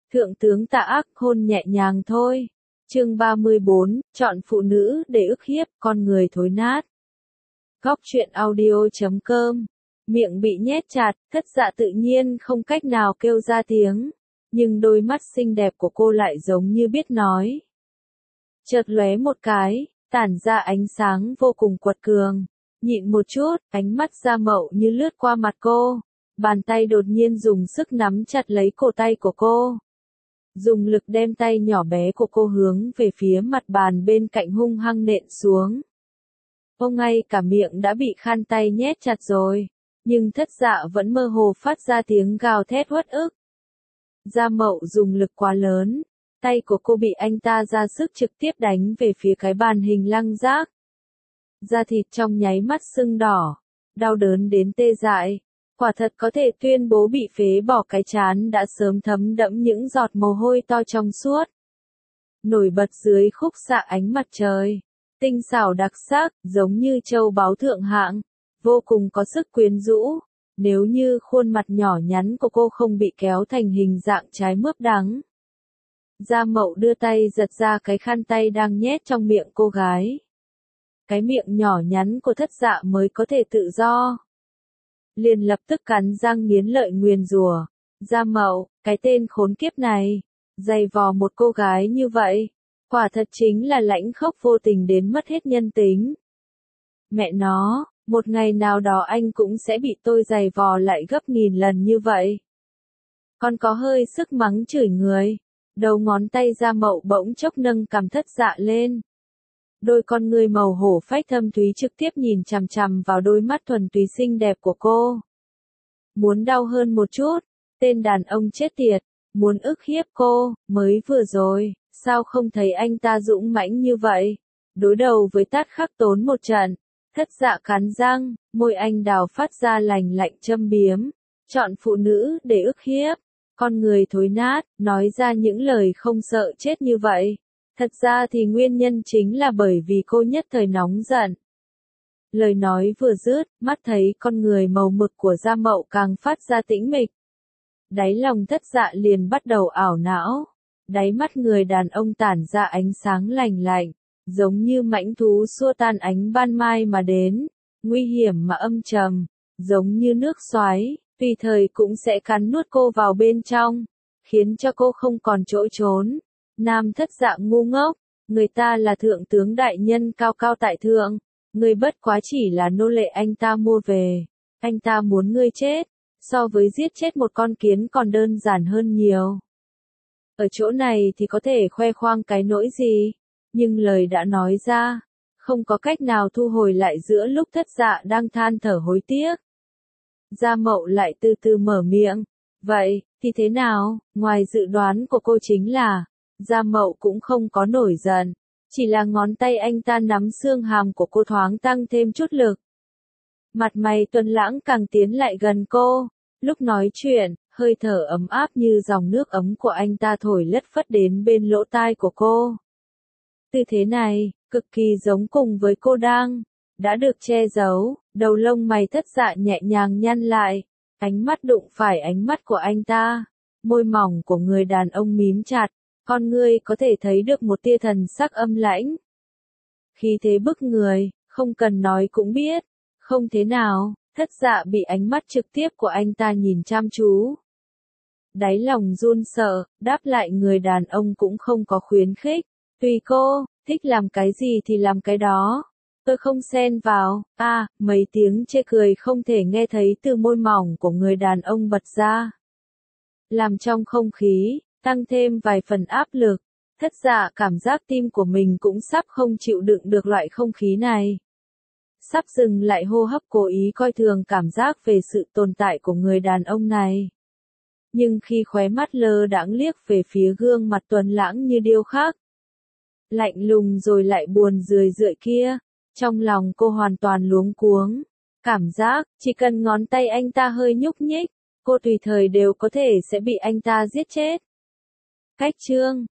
Thượng tướng Tạ Ác hôn nhẹ nhàng thôi. Chương 34, chọn phụ nữ để ức hiếp con người thối nát. Góc truyện audio.com. Miệng bị nhét chặt, Thất Dạ tự nhiên không cách nào kêu ra tiếng, nhưng đôi mắt xinh đẹp của cô lại giống như biết nói. Chợt lóe một cái, tản ra ánh sáng vô cùng quật cường. Nhịn một chút, ánh mắt Gia Mậu như lướt qua mặt cô. Bàn tay đột nhiên dùng sức nắm chặt lấy cổ tay của cô. Dùng lực đem tay nhỏ bé của cô hướng về phía mặt bàn bên cạnh hung hăng nện xuống. Ô, ngay cả miệng đã bị khăn tay nhét chặt rồi, nhưng Thất Dạ vẫn mơ hồ phát ra tiếng gào thét uất ức. Gia Mậu dùng lực quá lớn, tay của cô bị anh ta ra sức trực tiếp đánh về phía cái bàn hình lăng rác. Da thịt trong nháy mắt sưng đỏ, đau đớn đến tê dại. Quả thật có thể tuyên bố bị phế bỏ, cái trán đã sớm thấm đẫm những giọt mồ hôi to trong suốt. Nổi bật dưới khúc xạ ánh mặt trời, tinh xảo đặc sắc, giống như châu báu thượng hạng, vô cùng có sức quyến rũ. Nếu như khuôn mặt nhỏ nhắn của cô không bị kéo thành hình dạng trái mướp đắng. Gia Mậu đưa tay giật ra cái khăn tay đang nhét trong miệng cô gái. Cái miệng nhỏ nhắn của Thất Dạ mới có thể tự do. Liền lập tức cắn răng nghiến lợi nguyền rủa. Gia Mậu, cái tên khốn kiếp này, giày vò một cô gái như vậy, quả thật chính là lãnh khốc vô tình đến mất hết nhân tính. Mẹ nó, một ngày nào đó anh cũng sẽ bị tôi giày vò lại gấp nghìn lần như vậy. Còn có hơi sức mắng chửi người, đầu ngón tay Gia Mậu bỗng chốc nâng cằm Thất Dạ lên. Đôi con ngươi màu hổ phách thâm thúy trực tiếp nhìn chằm chằm vào đôi mắt thuần túy xinh đẹp của cô. Muốn đau hơn một chút, tên đàn ông chết tiệt, muốn ức hiếp cô, mới vừa rồi, sao không thấy anh ta dũng mãnh như vậy, đối đầu với Tát Khắc Tốn một trận. Thất Dạ cắn răng, môi anh đào phát ra lành lạnh châm biếm, chọn phụ nữ để ức hiếp, con người thối nát, nói ra những lời không sợ chết như vậy. Thật ra thì nguyên nhân chính là bởi vì cô nhất thời nóng giận. Lời nói vừa dứt, mắt thấy con người màu mực của Gia Mậu càng phát ra tĩnh mịch. Đáy lòng Thất Dạ liền bắt đầu ảo não. Đáy mắt người đàn ông tản ra ánh sáng lành lạnh, giống như mãnh thú xua tan ánh ban mai mà đến, nguy hiểm mà âm trầm, giống như nước xoáy, tùy thời cũng sẽ cắn nuốt cô vào bên trong, khiến cho cô không còn chỗ trốn. Nam Thất Dạ ngu ngốc, người ta là thượng tướng đại nhân cao cao tại thượng, ngươi bất quá chỉ là nô lệ anh ta mua về, anh ta muốn ngươi chết, so với giết chết một con kiến còn đơn giản hơn nhiều. Ở chỗ này thì có thể khoe khoang cái nỗi gì, nhưng lời đã nói ra, không có cách nào thu hồi lại giữa lúc Thất Dạ đang than thở hối tiếc. Gia Mậu lại từ từ mở miệng, vậy, thì thế nào? Ngoài dự đoán của cô chính là, Gia Mậu cũng không có nổi giận, chỉ là ngón tay anh ta nắm xương hàm của cô thoáng tăng thêm chút lực. Mặt mày tuấn lãng càng tiến lại gần cô, lúc nói chuyện, hơi thở ấm áp như dòng nước ấm của anh ta thổi lất phất đến bên lỗ tai của cô. Tư thế này, cực kỳ giống cùng với cô đã được che giấu, đầu lông mày Thất Dạ nhẹ nhàng nhăn lại, ánh mắt đụng phải ánh mắt của anh ta, môi mỏng của người đàn ông mím chặt. Con ngươi có thể thấy được một tia thần sắc âm lãnh. Khí thế bức người, không cần nói cũng biết. Không thế nào, Thất Dạ bị ánh mắt trực tiếp của anh ta nhìn chăm chú. Đáy lòng run sợ, đáp lại người đàn ông cũng không có khuyến khích. Tùy cô, thích làm cái gì thì làm cái đó. Tôi không xen vào. Mấy tiếng chê cười không thể nghe thấy từ môi mỏng của người đàn ông bật ra. Làm trong không khí tăng thêm vài phần áp lực. Thất Dạ cảm giác tim của mình cũng sắp không chịu đựng được loại không khí này. Sắp dừng lại hô hấp, cố ý coi thường cảm giác về sự tồn tại của người đàn ông này. Nhưng khi khóe mắt lơ đãng liếc về phía gương mặt tuấn lãng như điêu khắc, lạnh lùng rồi lại buồn rười rượi kia, trong lòng cô hoàn toàn luống cuống. Cảm giác, chỉ cần ngón tay anh ta hơi nhúc nhích, cô tùy thời đều có thể sẽ bị anh ta giết chết. Cách chương